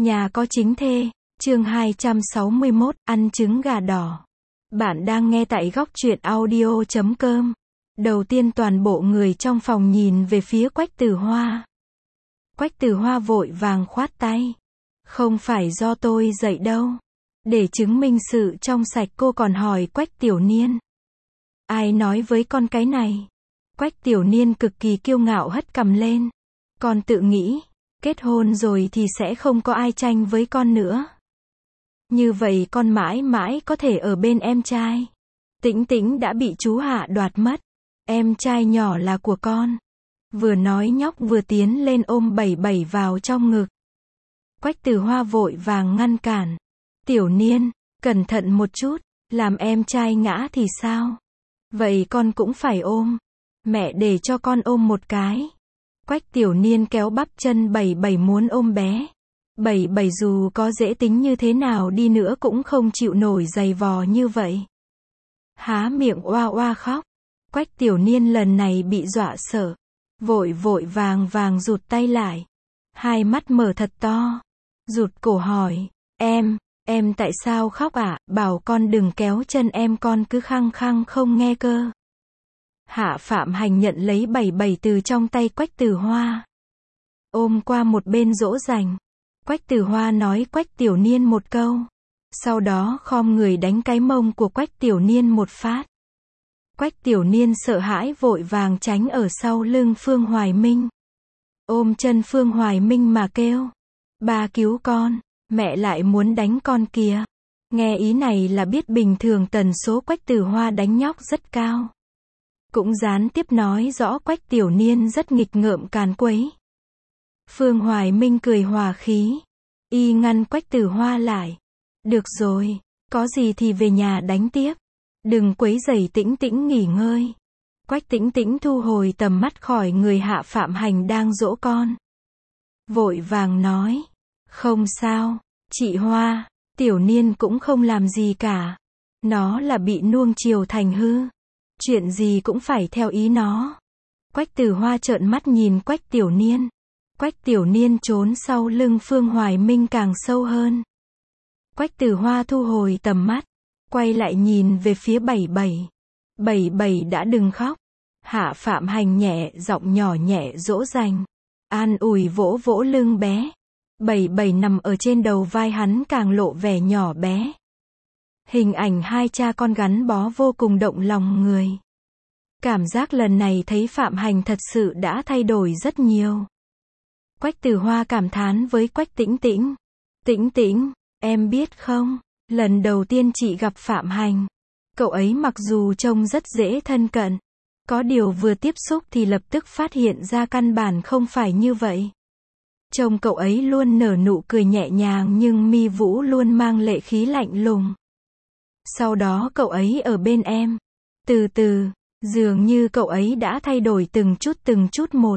Nhà có chính thê, chương 261, ăn trứng gà đỏ. Bạn đang nghe tại góc truyện audio.com. Đầu tiên toàn bộ người trong phòng nhìn về phía Quách Tử Hoa. Quách Tử Hoa vội vàng khoát tay. Không phải do tôi dạy đâu. Để chứng minh sự trong sạch cô còn hỏi Quách Tiểu Niên. Ai nói với con cái này? Quách Tiểu Niên cực kỳ kiêu ngạo hất cằm lên. Con tự nghĩ, kết hôn rồi thì sẽ không có ai tranh với con nữa. Như vậy con mãi mãi có thể ở bên em trai. Tĩnh Tĩnh đã bị chú Hạ đoạt mất. Em trai nhỏ là của con. Vừa nói nhóc vừa tiến lên ôm Bảy Bảy vào trong ngực. Quách Tử Hoa vội vàng ngăn cản. Tiểu Niên, cẩn thận một chút, làm em trai ngã thì sao? Vậy con cũng phải ôm. Mẹ để cho con ôm một cái. Quách Tiểu Niên kéo bắp chân Bảy Bảy muốn ôm bé. Bảy Bảy dù có dễ tính như thế nào đi nữa cũng không chịu nổi giày vò như vậy. Há miệng oa oa khóc. Quách Tiểu Niên lần này bị dọa sợ. Vội vàng rụt tay lại. Hai mắt mở thật to. Rụt cổ hỏi. Em tại sao khóc ạ? Bảo con đừng kéo chân em, con cứ khăng khăng không nghe cơ. Hạ Phạm Hành nhận lấy Bảy Bảy từ trong tay Quách Tử Hoa. Ôm qua một bên dỗ dành. Quách Tử Hoa nói Quách Tiểu Niên một câu. Sau đó khom người đánh cái mông của Quách Tiểu Niên một phát. Quách Tiểu Niên sợ hãi vội vàng tránh ở sau lưng Phương Hoài Minh. Ôm chân Phương Hoài Minh mà kêu. Ba cứu con, mẹ lại muốn đánh con kìa. Nghe ý này là biết bình thường tần số Quách Tử Hoa đánh nhóc rất cao. Cũng gián tiếp nói rõ Quách Tiểu Niên rất nghịch ngợm càn quấy. Phương Hoài Minh cười hòa khí. Y ngăn Quách Tử Hoa lại. Được rồi, có gì thì về nhà đánh tiếp. Đừng quấy rầy Tĩnh Tĩnh nghỉ ngơi. Quách Tĩnh Tĩnh thu hồi tầm mắt khỏi người Hạ Phạm Hành đang dỗ con. Vội vàng nói. Không sao, chị Hoa, Tiểu Niên cũng không làm gì cả. Nó là bị nuông chiều thành hư. Chuyện gì cũng phải theo ý nó. Quách Tử Hoa trợn mắt nhìn Quách Tiểu Niên. Quách Tiểu Niên trốn sau lưng Phương Hoài Minh càng sâu hơn. Quách Tử Hoa thu hồi tầm mắt. Quay lại nhìn về phía Bảy Bảy. Bảy Bảy đã đừng khóc. Hạ Phạm Hành nhẹ giọng nhỏ nhẹ dỗ dành. An ủi vỗ vỗ lưng bé. Bảy Bảy nằm ở trên đầu vai hắn càng lộ vẻ nhỏ bé. Hình ảnh hai cha con gắn bó vô cùng động lòng người. Cảm giác lần này thấy Phạm Hành thật sự đã thay đổi rất nhiều. Quách Tử Hoa cảm thán với Quách Tĩnh Tĩnh. Tĩnh Tĩnh, em biết không, lần đầu tiên chị gặp Phạm Hành. Cậu ấy mặc dù trông rất dễ thân cận. Có điều vừa tiếp xúc thì lập tức phát hiện ra căn bản không phải như vậy. Trông cậu ấy luôn nở nụ cười nhẹ nhàng nhưng mi vũ luôn mang lệ khí lạnh lùng. Sau đó cậu ấy ở bên em. Từ từ, dường như cậu ấy đã thay đổi từng chút một.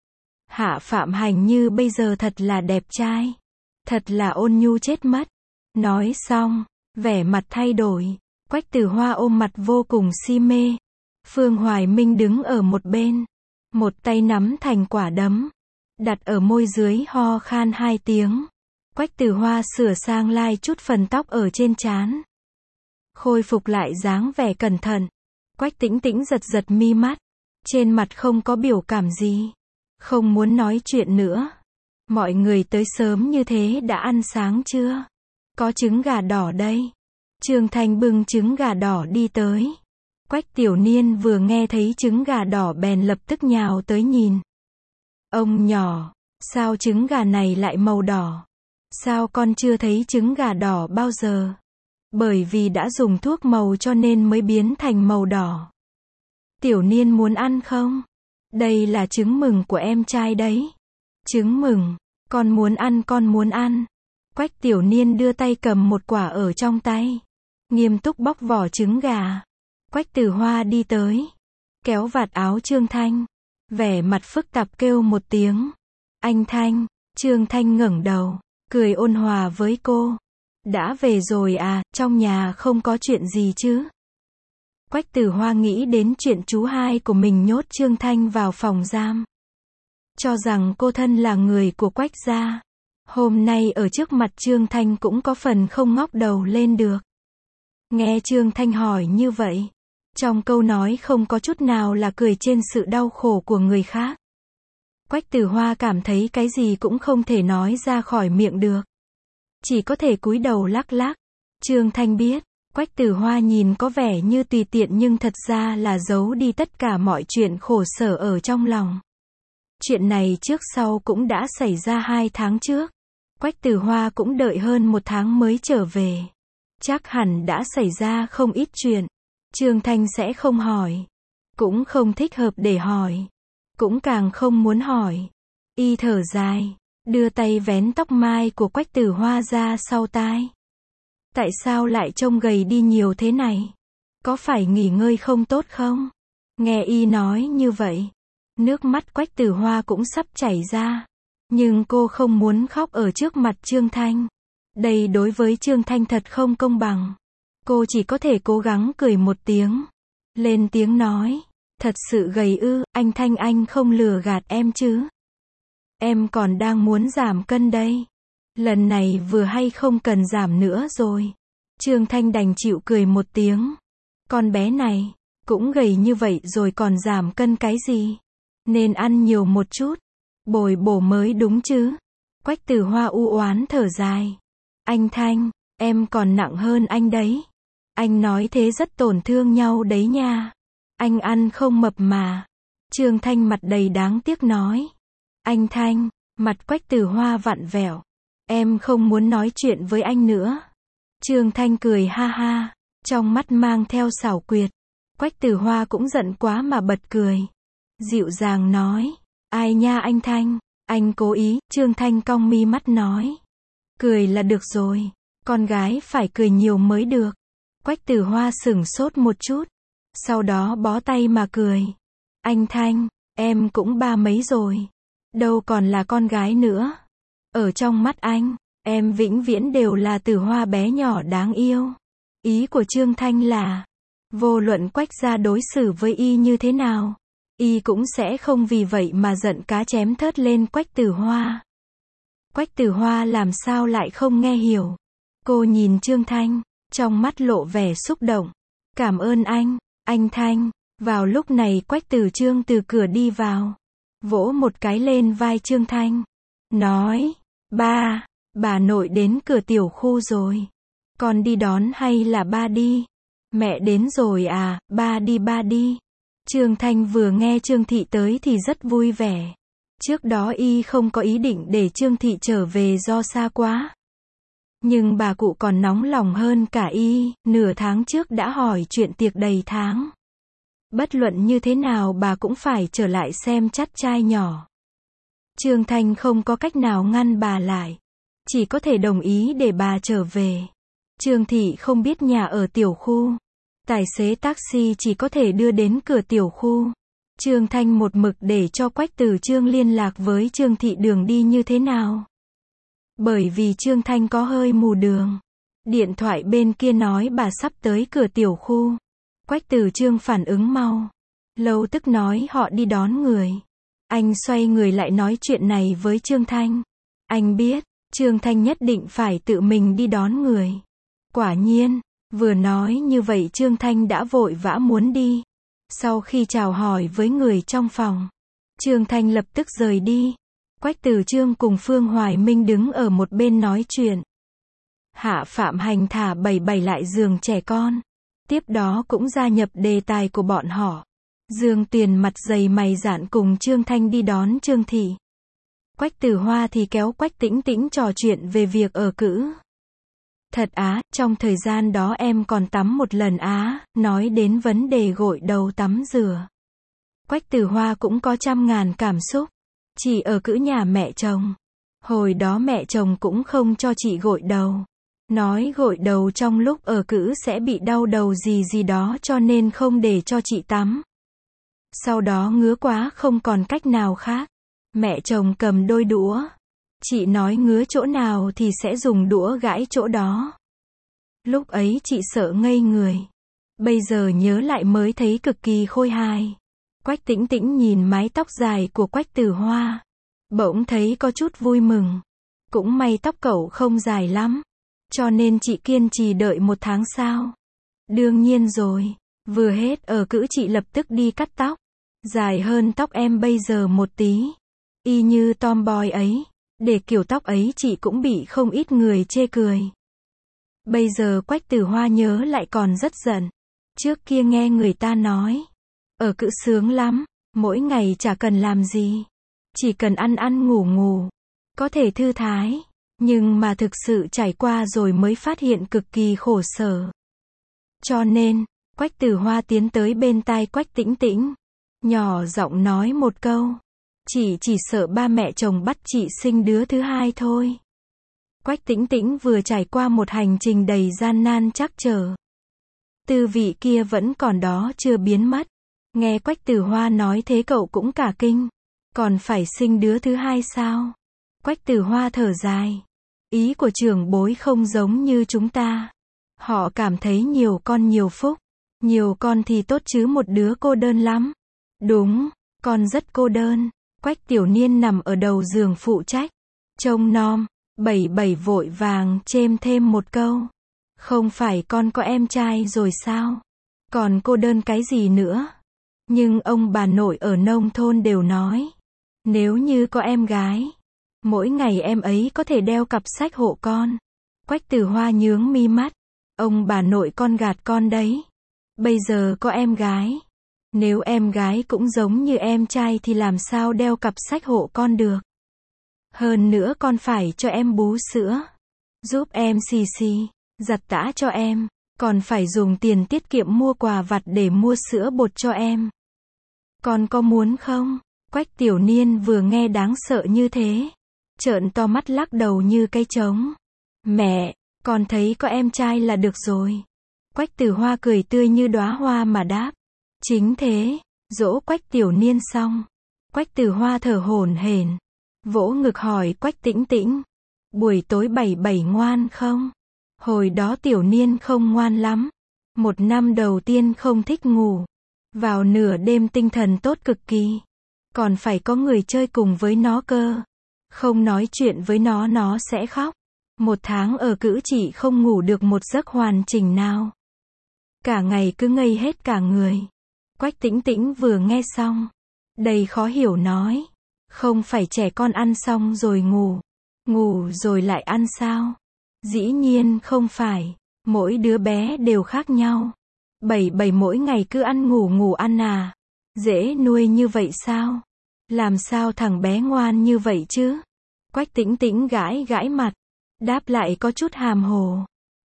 Hạ Phạm Hành như bây giờ thật là đẹp trai. Thật là ôn nhu chết mất. Nói xong, vẻ mặt thay đổi. Quách Tử Hoa ôm mặt vô cùng si mê. Phương Hoài Minh đứng ở một bên. Một tay nắm thành quả đấm. Đặt ở môi dưới ho khan 2 tiếng. Quách Tử Hoa sửa sang lại chút phần tóc ở trên trán. Khôi phục lại dáng vẻ cẩn thận. Quách Tĩnh Tĩnh giật mi mắt. Trên mặt không có biểu cảm gì. Không muốn nói chuyện nữa. Mọi người tới sớm như thế đã ăn sáng chưa? Có trứng gà đỏ đây. Trương Thanh bưng trứng gà đỏ đi tới. Quách Tiểu Niên vừa nghe thấy trứng gà đỏ bèn lập tức nhào tới nhìn. Ông nhỏ, sao trứng gà này lại màu đỏ? Sao con chưa thấy trứng gà đỏ bao giờ? Bởi vì đã dùng thuốc màu cho nên mới biến thành màu đỏ. Tiểu Niên muốn ăn không? Đây là trứng mừng của em trai đấy. Trứng mừng, con muốn ăn. Quách Tiểu Niên đưa tay cầm một quả ở trong tay. Nghiêm túc bóc vỏ trứng gà. Quách Tử Hoa đi tới. Kéo vạt áo Trương Thanh. Vẻ mặt phức tạp kêu một tiếng. Anh Thanh. Trương Thanh ngẩng đầu. Cười ôn hòa với cô. Đã về rồi à, trong nhà không có chuyện gì chứ? Quách Tử Hoa nghĩ đến chuyện chú hai của mình nhốt Trương Thanh vào phòng giam. Cho rằng cô thân là người của Quách gia. Hôm nay ở trước mặt Trương Thanh cũng có phần không ngóc đầu lên được. Nghe Trương Thanh hỏi như vậy, trong câu nói không có chút nào là cười trên sự đau khổ của người khác. Quách Tử Hoa cảm thấy cái gì cũng không thể nói ra khỏi miệng được. Chỉ có thể cúi đầu lắc lắc. Trương Thanh biết, Quách Tử Hoa nhìn có vẻ như tùy tiện nhưng thật ra là giấu đi tất cả mọi chuyện khổ sở ở trong lòng. Chuyện này trước sau cũng đã xảy ra 2 tháng trước. Quách Tử Hoa cũng đợi hơn 1 tháng mới trở về. Chắc hẳn đã xảy ra không ít chuyện. Trương Thanh sẽ không hỏi. Cũng không thích hợp để hỏi. Cũng càng không muốn hỏi. Y thở dài, đưa tay vén tóc mai của Quách Tử Hoa ra sau tai. Tại sao lại trông gầy đi nhiều thế này? Có phải nghỉ ngơi không tốt không? Nghe Y nói như vậy, nước mắt Quách Tử Hoa cũng sắp chảy ra. Nhưng cô không muốn khóc ở trước mặt Trương Thanh. Đây đối với Trương Thanh thật không công bằng. Cô chỉ có thể cố gắng cười một tiếng. Lên tiếng nói, thật sự gầy ư, anh Thanh anh không lừa gạt em chứ? Em còn đang muốn giảm cân đây. Lần này vừa hay không cần giảm nữa rồi. Trương Thanh đành chịu cười một tiếng. Con bé này, cũng gầy như vậy rồi còn giảm cân cái gì? Nên ăn nhiều một chút. Bồi bổ mới đúng chứ. Quách Tử Hoa u oán thở dài. Anh Thanh, em còn nặng hơn anh đấy. Anh nói thế rất tổn thương nhau đấy nha. Anh ăn không mập mà. Trương Thanh mặt đầy đáng tiếc nói. Anh Thanh, mặt Quách Tử Hoa vặn vẹo. Em không muốn nói chuyện với anh nữa. Trương Thanh cười ha ha, trong mắt mang theo xảo quyệt. Quách Tử Hoa cũng giận quá mà bật cười. Dịu dàng nói. Ai nha anh Thanh, anh cố ý. Trương Thanh cong mi mắt nói. Cười là được rồi, con gái phải cười nhiều mới được. Quách Tử Hoa sửng sốt một chút, sau đó bó tay mà cười. Anh Thanh, em cũng 30 mấy rồi, đâu còn là con gái nữa. Ở trong mắt anh, em vĩnh viễn đều là Tử Hoa bé nhỏ đáng yêu. Ý của Trương Thanh là, vô luận Quách gia đối xử với Y như thế nào, Y cũng sẽ không vì vậy mà giận cá chém thớt lên Quách Tử Hoa. Quách Tử Hoa làm sao lại không nghe hiểu. Cô nhìn Trương Thanh, trong mắt lộ vẻ xúc động. Cảm ơn anh Thanh. Vào lúc này Quách Tử Trương từ cửa đi vào. Vỗ một cái lên vai Trương Thanh. Nói, bà nội đến cửa tiểu khu rồi. Con đi đón hay là ba đi? Mẹ đến rồi à, ba đi. Trương Thanh vừa nghe Trương Thị tới thì rất vui vẻ. Trước đó Y không có ý định để Trương Thị trở về do xa quá. Nhưng bà cụ còn nóng lòng hơn cả Y, nửa tháng trước đã hỏi chuyện tiệc đầy tháng. Bất luận như thế nào bà cũng phải trở lại xem chắt trai nhỏ. Trương Thanh không có cách nào ngăn bà lại. Chỉ có thể đồng ý để bà trở về. Trương Thị không biết nhà ở tiểu khu. Tài xế taxi chỉ có thể đưa đến cửa tiểu khu. Trương Thanh một mực để cho Quách Tử Trương liên lạc với Trương Thị đường đi như thế nào. Bởi vì Trương Thanh có hơi mù đường. Điện thoại bên kia nói bà sắp tới cửa tiểu khu. Quách Tử Trương phản ứng mau. Lâu tức nói họ đi đón người. Anh xoay người lại nói chuyện này với Trương Thanh. Anh biết, Trương Thanh nhất định phải tự mình đi đón người. Quả nhiên, vừa nói như vậy Trương Thanh đã vội vã muốn đi. Sau khi chào hỏi với người trong phòng, Trương Thanh lập tức rời đi. Quách Tử Trương cùng Phương Hoài Minh đứng ở một bên nói chuyện. Hạ Phạm Hành thả bảy lại giường trẻ con. Tiếp đó cũng gia nhập đề tài của bọn họ. Dương Tuyền mặt dày mày dạn cùng Trương Thanh đi đón Trương Thị. Quách Tử Hoa thì kéo Quách Tĩnh Tĩnh trò chuyện về việc ở cữ. Thật á, trong thời gian đó em còn tắm một lần á, nói đến vấn đề gội đầu tắm rửa. Quách Tử Hoa cũng có trăm ngàn cảm xúc. Chị ở cữ nhà mẹ chồng. Hồi đó mẹ chồng cũng không cho chị gội đầu. Nói gội đầu trong lúc ở cữ sẽ bị đau đầu gì đó cho nên không để cho chị tắm. Sau đó ngứa quá không còn cách nào khác. Mẹ chồng cầm đôi đũa. Chị nói ngứa chỗ nào thì sẽ dùng đũa gãi chỗ đó. Lúc ấy chị sợ ngây người. Bây giờ nhớ lại mới thấy cực kỳ khôi hài. Quách Tĩnh Tĩnh nhìn mái tóc dài của Quách Tử Hoa. Bỗng thấy có chút vui mừng. Cũng may tóc cậu không dài lắm. Cho nên chị kiên trì đợi 1 tháng sao? Đương nhiên rồi. Vừa hết ở cữ chị lập tức đi cắt tóc. Dài hơn tóc em bây giờ một tí. Y như tomboy ấy. Để kiểu tóc ấy chị cũng bị không ít người chê cười. Bây giờ Quách Tử Hoa nhớ lại còn rất giận. Trước kia nghe người ta nói. Ở cữ sướng lắm. Mỗi ngày chả cần làm gì. Chỉ cần ăn ăn ngủ ngủ. Có thể thư thái. Nhưng mà thực sự trải qua rồi mới phát hiện cực kỳ khổ sở. Cho nên, Quách Tử Hoa tiến tới bên tai Quách Tĩnh Tĩnh. Nhỏ giọng nói một câu. Chị chỉ sợ ba mẹ chồng bắt chị sinh đứa thứ hai thôi. Quách Tĩnh Tĩnh vừa trải qua một hành trình đầy gian nan trắc trở. Tư vị kia vẫn còn đó chưa biến mất. Nghe Quách Tử Hoa nói thế cậu cũng cả kinh. Còn phải sinh đứa thứ hai sao? Quách Tử Hoa thở dài. Ý của trưởng bối không giống như chúng ta. Họ cảm thấy nhiều con nhiều phúc. Nhiều con thì tốt chứ một đứa cô đơn lắm. Đúng, con rất cô đơn. Quách Tiểu Niên nằm ở đầu giường phụ trách. Trông nom, Bảy Bảy vội vàng chêm thêm một câu. Không phải con có em trai rồi sao? Còn cô đơn cái gì nữa? Nhưng ông bà nội ở nông thôn đều nói. Nếu như có em gái. Mỗi ngày em ấy có thể đeo cặp sách hộ con. Quách Tử Hoa nhướng mi mắt. Ông bà nội con gạt con đấy. Bây giờ có em gái. Nếu em gái cũng giống như em trai thì làm sao đeo cặp sách hộ con được. Hơn nữa con phải cho em bú sữa. Giúp em xì xì, giặt tã cho em. Còn phải dùng tiền tiết kiệm mua quà vặt để mua sữa bột cho em. Con có muốn không? Quách Tiểu Niên vừa nghe đáng sợ như thế. Trợn to mắt lắc đầu như cây trống. Mẹ, con thấy có em trai là được rồi. Quách Tử Hoa cười tươi như đóa hoa mà đáp. Chính thế, dỗ Quách Tiểu Niên xong. Quách Tử Hoa thở hổn hển, vỗ ngực hỏi Quách Tĩnh Tĩnh. Buổi tối Bảy Bảy ngoan không? Hồi đó Tiểu Niên không ngoan lắm. 1 năm đầu tiên không thích ngủ. Vào nửa đêm tinh thần tốt cực kỳ. Còn phải có người chơi cùng với nó cơ. Không nói chuyện với nó sẽ khóc. 1 tháng ở cữ chị không ngủ được một giấc hoàn chỉnh nào. Cả ngày cứ ngây hết cả người. Quách Tĩnh Tĩnh vừa nghe xong. Đầy khó hiểu nói. Không phải trẻ con ăn xong rồi ngủ. Ngủ rồi lại ăn sao? Dĩ nhiên không phải. Mỗi đứa bé đều khác nhau. Bảy Bảy mỗi ngày cứ ăn ngủ ăn à? Dễ nuôi như vậy sao? Làm sao thằng bé ngoan như vậy chứ? Quách Tĩnh Tĩnh gãi gãi mặt. Đáp lại có chút hàm hồ.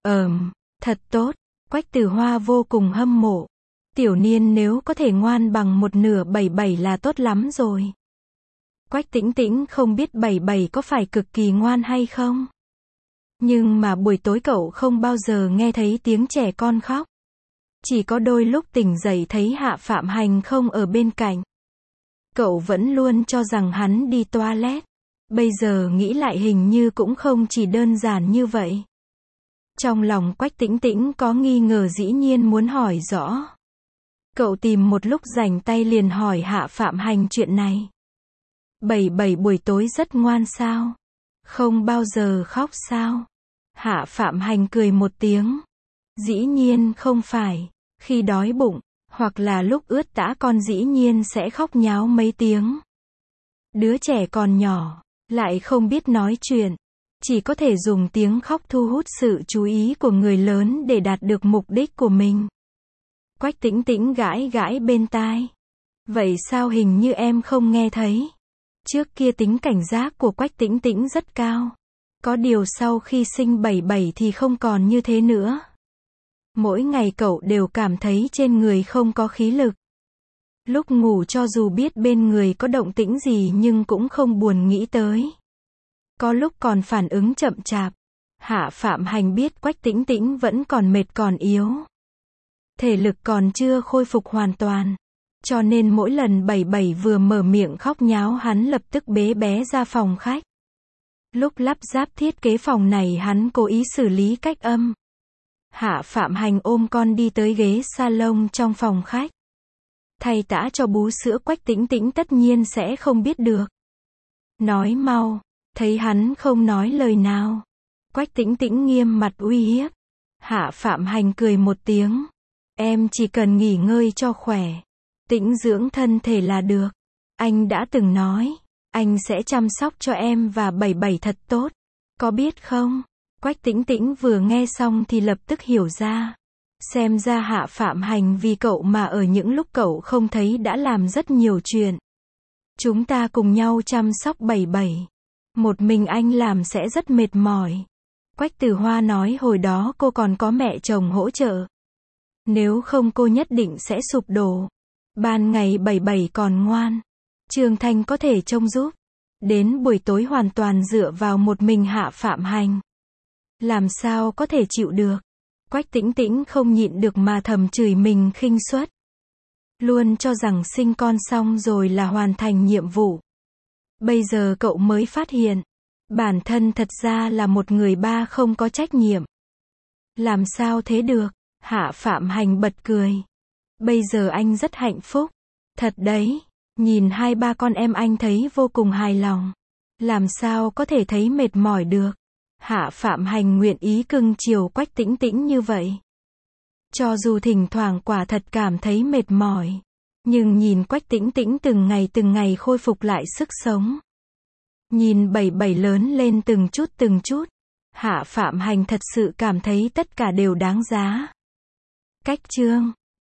Thật tốt. Quách Tử Hoa vô cùng hâm mộ. Tiểu Niên nếu có thể ngoan bằng 1/2 Bảy Bảy là tốt lắm rồi. Quách Tĩnh Tĩnh không biết Bảy Bảy có phải cực kỳ ngoan hay không. Nhưng mà buổi tối cậu không bao giờ nghe thấy tiếng trẻ con khóc. Chỉ có đôi lúc tỉnh dậy thấy Hạ Phạm Hành không ở bên cạnh. Cậu vẫn luôn cho rằng hắn đi toilet. Bây giờ nghĩ lại hình như cũng không chỉ đơn giản như vậy. Trong lòng Quách Tĩnh Tĩnh có nghi ngờ dĩ nhiên muốn hỏi rõ. Cậu tìm một lúc rảnh tay liền hỏi Hạ Phạm Hành chuyện này. Bảy Bảy buổi tối rất ngoan sao? Không bao giờ khóc sao? Hạ Phạm Hành cười một tiếng. Dĩ nhiên không phải. Khi đói bụng, hoặc là lúc ướt tã con dĩ nhiên sẽ khóc nháo mấy tiếng. Đứa trẻ còn nhỏ, lại không biết nói chuyện. Chỉ có thể dùng tiếng khóc thu hút sự chú ý của người lớn để đạt được mục đích của mình. Quách Tĩnh Tĩnh gãi gãi bên tai. Vậy sao hình như em không nghe thấy? Trước kia tính cảnh giác của Quách Tĩnh Tĩnh rất cao. Có điều sau khi sinh Bảy Bảy thì không còn như thế nữa. Mỗi ngày cậu đều cảm thấy trên người không có khí lực. Lúc ngủ cho dù biết bên người có động tĩnh gì nhưng cũng không buồn nghĩ tới. Có lúc còn phản ứng chậm chạp. Hạ Phạm Hành biết Quách Tĩnh Tĩnh vẫn còn mệt còn yếu. Thể lực còn chưa khôi phục hoàn toàn. Cho nên mỗi lần Bảy Bảy vừa mở miệng khóc nháo hắn lập tức bế bé ra phòng khách. Lúc lắp ráp thiết kế phòng này hắn cố ý xử lý cách âm. Hạ Phạm Hành ôm con đi tới ghế salon trong phòng khách. Thay tã cho bú sữa Quách Tĩnh Tĩnh tất nhiên sẽ không biết được. Nói mau, Thấy hắn không nói lời nào, Quách Tĩnh Tĩnh nghiêm mặt uy hiếp. Hạ Phạm Hành cười một tiếng. Em chỉ cần nghỉ ngơi cho khỏe, tĩnh dưỡng thân thể là được. Anh đã từng nói, anh sẽ chăm sóc cho em và 77 thật tốt. Có biết không? Quách Tĩnh Tĩnh vừa nghe xong thì lập tức hiểu ra. Xem ra Hạ Phạm Hành vì cậu mà ở những lúc cậu không thấy đã làm rất nhiều chuyện. Chúng ta cùng nhau chăm sóc 77. Một mình anh làm sẽ rất mệt mỏi. Quách Tử Hoa nói hồi đó cô còn có mẹ chồng hỗ trợ. Nếu không cô nhất định sẽ sụp đổ. Ban ngày 77 còn ngoan, Trương Thanh có thể trông giúp. Đến buổi tối hoàn toàn dựa vào một mình Hạ Phạm Hành. Làm sao có thể chịu được? Quách Tĩnh Tĩnh không nhịn được mà thầm chửi mình khinh suất. Luôn cho rằng sinh con xong rồi là hoàn thành nhiệm vụ. Bây giờ cậu mới phát hiện, bản thân thật ra là một người ba không có trách nhiệm. Làm sao thế được? Hạ Phạm Hành bật cười. Bây giờ anh rất hạnh phúc. Thật đấy, nhìn hai ba con em anh thấy vô cùng hài lòng. Làm sao có thể thấy mệt mỏi được? Hạ Phạm Hành nguyện ý cưng chiều Quách Tĩnh Tĩnh như vậy. Cho dù thỉnh thoảng quả thật cảm thấy mệt mỏi, nhưng nhìn Quách Tĩnh Tĩnh từng ngày khôi phục lại sức sống. Nhìn 77 lớn lên từng chút, Hạ Phạm Hành thật sự cảm thấy tất cả đều đáng giá. Cách chương